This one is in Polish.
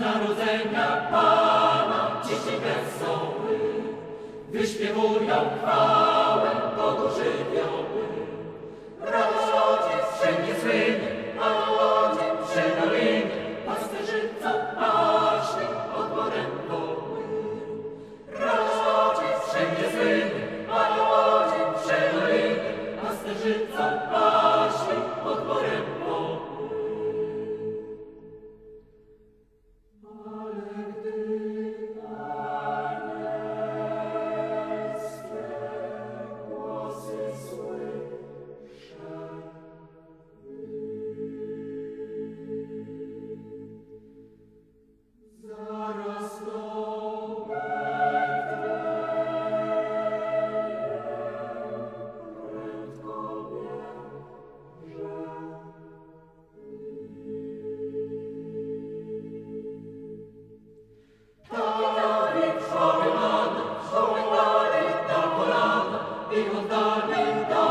narodzenia Pana dzieci wesoły, wyśpiewują chwałę Bogu żywioły. Rodzic wszędzie słynie, a łodzie przy dolinie, pasterzyca paśni odborem woły. Rodzic wszędzie słynie, a łodzie przy dolinie, pasterzyca paśni odborem woły. I oddali